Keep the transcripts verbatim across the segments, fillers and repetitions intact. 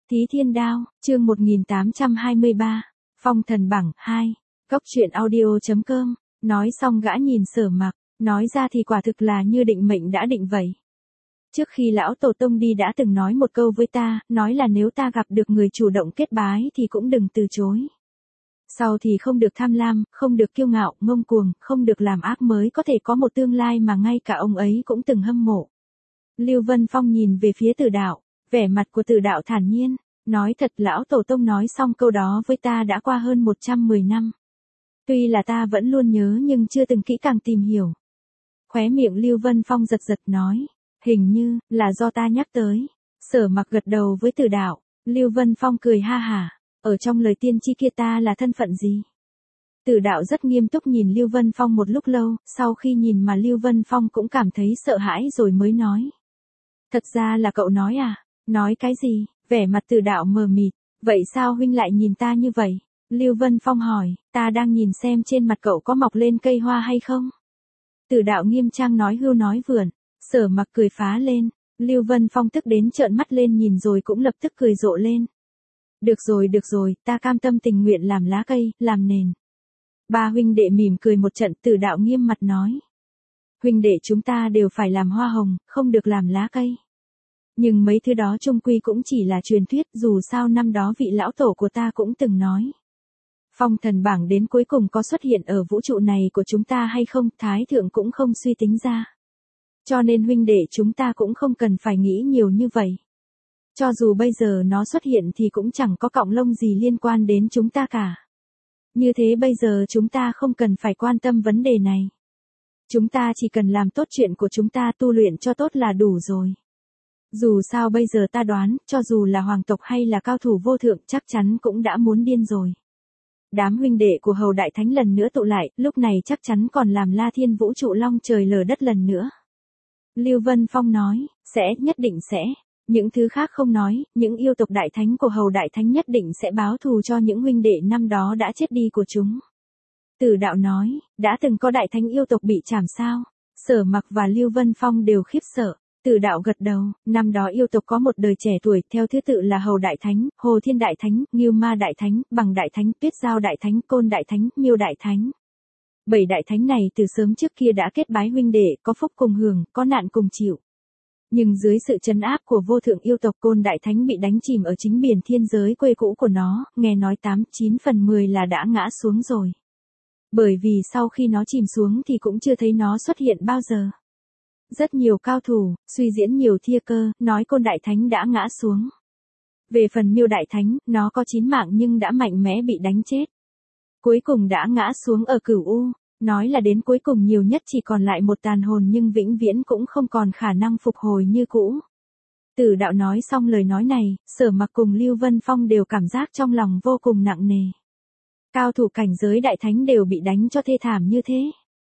Thí Thiên Đao, chương một nghìn tám trăm hai mươi ba, Phong Thần Bảng hai, Cốc truyện audio.com, nói xong gã nhìn Sở Mặc, nói ra thì quả thực là như định mệnh đã định vậy. Trước khi lão tổ tông đi đã từng nói một câu với ta, nói là nếu ta gặp được người chủ động kết bái thì cũng đừng từ chối. Sau thì không được tham lam, không được kiêu ngạo, ngông cuồng, không được làm ác mới có thể có một tương lai mà ngay cả ông ấy cũng từng hâm mộ. Lưu Vân Phong nhìn về phía Tử Đạo, vẻ mặt của Tử Đạo thản nhiên, nói thật lão tổ tông nói xong câu đó với ta đã qua hơn một trăm mười năm. Tuy là ta vẫn luôn nhớ nhưng chưa từng kỹ càng tìm hiểu. Khóe miệng Lưu Vân Phong giật giật nói, hình như là do ta nhắc tới. Sở Mặc gật đầu với Tử Đạo, Lưu Vân Phong cười ha hả, ở trong lời tiên tri kia ta là thân phận gì? Tử Đạo rất nghiêm túc nhìn Lưu Vân Phong một lúc lâu, sau khi nhìn mà Lưu Vân Phong cũng cảm thấy sợ hãi rồi mới nói. Thật ra là cậu nói à? Nói cái gì? Vẻ mặt Tử Đạo mờ mịt, vậy sao huynh lại nhìn ta như vậy? Lưu Vân Phong hỏi, ta đang nhìn xem trên mặt cậu có mọc lên cây hoa hay không? Tử Đạo nghiêm trang nói hưu nói vượn, Sở Mặc cười phá lên, Lưu Vân Phong tức đến trợn mắt lên nhìn rồi cũng lập tức cười rộ lên. Được rồi được rồi, ta cam tâm tình nguyện làm lá cây, làm nền. Ba huynh đệ mỉm cười một trận. Tử Đạo nghiêm mặt nói. Huynh đệ chúng ta đều phải làm hoa hồng, không được làm lá cây. Nhưng mấy thứ đó chung quy cũng chỉ là truyền thuyết, dù sao năm đó vị lão tổ của ta cũng từng nói. Phong Thần Bảng đến cuối cùng có xuất hiện ở vũ trụ này của chúng ta hay không, Thái Thượng cũng không suy tính ra. Cho nên huynh đệ chúng ta cũng không cần phải nghĩ nhiều như vậy. Cho dù bây giờ nó xuất hiện thì cũng chẳng có cọng lông gì liên quan đến chúng ta cả. Như thế bây giờ chúng ta không cần phải quan tâm vấn đề này. Chúng ta chỉ cần làm tốt chuyện của chúng ta, tu luyện cho tốt là đủ rồi. Dù sao bây giờ ta đoán, cho dù là hoàng tộc hay là cao thủ vô thượng chắc chắn cũng đã muốn điên rồi. Đám huynh đệ của Hầu Đại Thánh lần nữa tụ lại, lúc này chắc chắn còn làm La Thiên vũ trụ long trời lở đất lần nữa. Lưu Vân Phong nói, sẽ, nhất định sẽ. Những thứ khác không nói, những yêu tộc đại thánh của Hầu Đại Thánh nhất định sẽ báo thù cho những huynh đệ năm đó đã chết đi của chúng. Tử Đạo nói, đã từng có đại thánh yêu tộc bị trảm sao? Sở Mặc và Lưu Vân Phong đều khiếp sợ. Tử Đạo gật đầu, năm đó yêu tộc có một đời trẻ tuổi, theo thứ tự là Hầu Đại Thánh, Hồ Thiên Đại Thánh, Ngưu Ma Đại Thánh, Bằng Đại Thánh, Tuyết Giao Đại Thánh, Côn Đại Thánh, Miêu Đại Thánh. Bảy đại thánh này từ sớm trước kia đã kết bái huynh đệ, có phúc cùng hưởng, có nạn cùng chịu. Nhưng dưới sự trấn áp của vô thượng yêu tộc, Côn Đại Thánh bị đánh chìm ở chính biển thiên giới quê cũ của nó, nghe nói tám chín phần mười là đã ngã xuống rồi. Bởi vì sau khi nó chìm xuống thì cũng chưa thấy nó xuất hiện bao giờ. Rất nhiều cao thủ, suy diễn nhiều thia cơ, nói Côn Đại Thánh đã ngã xuống. Về phần Miêu Đại Thánh, nó có chín mạng nhưng đã mạnh mẽ bị đánh chết. Cuối cùng đã ngã xuống ở Cửu U, nói là đến cuối cùng nhiều nhất chỉ còn lại một tàn hồn nhưng vĩnh viễn cũng không còn khả năng phục hồi như cũ. Tử Đạo nói xong lời nói này, Sở Mặc cùng Lưu Vân Phong đều cảm giác trong lòng vô cùng nặng nề. Cao thủ cảnh giới đại thánh đều bị đánh cho thê thảm như thế.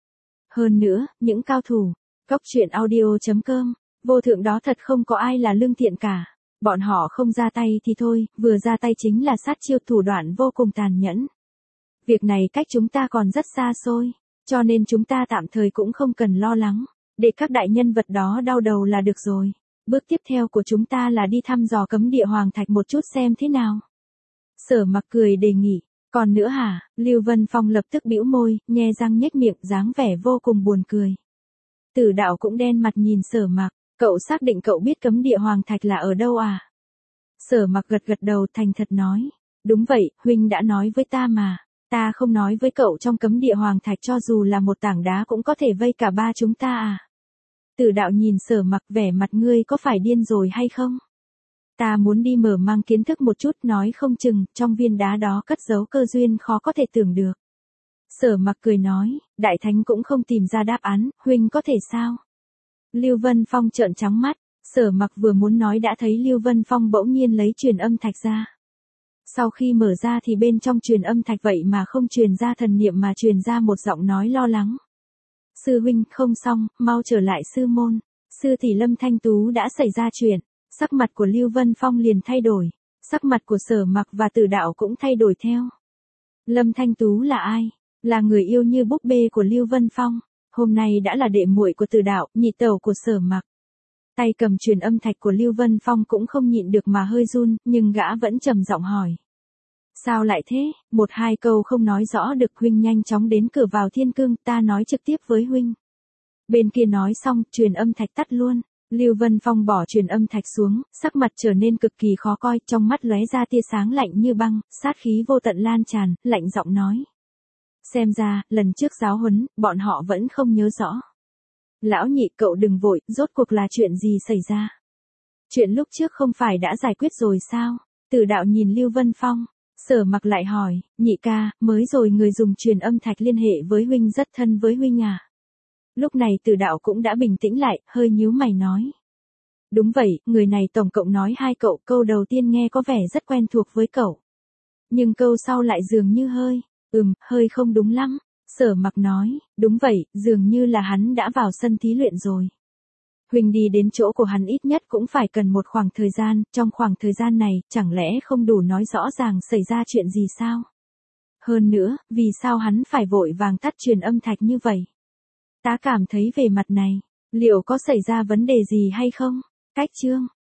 Hơn nữa, những cao thủ, Cốc truyện audio.com, vô thượng đó thật không có ai là lương thiện cả. Bọn họ không ra tay thì thôi, vừa ra tay chính là sát chiêu, thủ đoạn vô cùng tàn nhẫn. Việc này cách chúng ta còn rất xa xôi, cho nên chúng ta tạm thời cũng không cần lo lắng, để các đại nhân vật đó đau đầu là được rồi. Bước tiếp theo của chúng ta là đi thăm dò cấm địa Hoàng Thạch một chút xem thế nào. Sở Mặc cười đề nghị, còn nữa hả? Lưu Vân Phong lập tức bĩu môi, nhe răng nhếch miệng, dáng vẻ vô cùng buồn cười. Tử Đạo cũng đen mặt nhìn Sở Mặc, cậu xác định cậu biết cấm địa Hoàng Thạch là ở đâu à? Sở Mặc gật gật đầu thành thật nói, đúng vậy, huynh đã nói với ta mà. Ta không nói với cậu trong cấm địa Hoàng Thạch cho dù là một tảng đá cũng có thể vây cả ba chúng ta à? Tử Đạo nhìn Sở Mặc, vẻ mặt ngươi có phải điên rồi hay không? Ta muốn đi mở mang kiến thức một chút, nói không chừng trong viên đá đó cất giấu cơ duyên khó có thể tưởng được. Sở Mặc cười nói, đại thánh cũng không tìm ra đáp án, huynh có thể sao? Lưu Vân Phong trợn trắng mắt, Sở Mặc vừa muốn nói đã thấy Lưu Vân Phong bỗng nhiên lấy truyền âm thạch ra. Sau khi mở ra thì bên trong truyền âm thạch vậy mà không truyền ra thần niệm mà truyền ra một giọng nói lo lắng. Sư huynh, không xong, mau trở lại sư môn. Sư tỷ Lâm Thanh Tú đã xảy ra chuyện. Sắc mặt của Lưu Vân Phong liền thay đổi. Sắc mặt của Sở Mặc và Tử Đạo cũng thay đổi theo. Lâm Thanh Tú là ai? Là người yêu như búp bê của Lưu Vân Phong. Hôm nay đã là đệ muội của Tử Đạo, nhị tẩu của Sở Mặc. Tay cầm truyền âm thạch của Lưu Vân Phong cũng không nhịn được mà hơi run, nhưng gã vẫn trầm giọng hỏi. Sao lại thế, một hai câu không nói rõ được, huynh nhanh chóng đến cửa vào thiên cương, ta nói trực tiếp với huynh. Bên kia nói xong, truyền âm thạch tắt luôn. Lưu Vân Phong bỏ truyền âm thạch xuống, sắc mặt trở nên cực kỳ khó coi, trong mắt lóe ra tia sáng lạnh như băng, sát khí vô tận lan tràn, lạnh giọng nói. Xem ra, lần trước giáo huấn, bọn họ vẫn không nhớ rõ. Lão nhị, cậu đừng vội, rốt cuộc là chuyện gì xảy ra? Chuyện lúc trước không phải đã giải quyết rồi sao? Tử đạo nhìn Lưu Vân Phong. Sở Mặc lại hỏi, nhị ca, mới rồi người dùng truyền âm thạch liên hệ với huynh rất thân với huynh à? Lúc này Tử đạo cũng đã bình tĩnh lại, hơi nhíu mày nói. Đúng vậy, người này tổng cộng nói hai cậu, câu đầu tiên nghe có vẻ rất quen thuộc với cậu. Nhưng câu sau lại dường như hơi, ừm, hơi không đúng lắm. Sở Mặc nói, đúng vậy, dường như là hắn đã vào sân thí luyện rồi. Huynh đi đến chỗ của hắn ít nhất cũng phải cần một khoảng thời gian, trong khoảng thời gian này, chẳng lẽ không đủ nói rõ ràng xảy ra chuyện gì sao? Hơn nữa, vì sao hắn phải vội vàng tắt truyền âm thạch như vậy? Ta cảm thấy về mặt này, liệu có xảy ra vấn đề gì hay không? Cách chương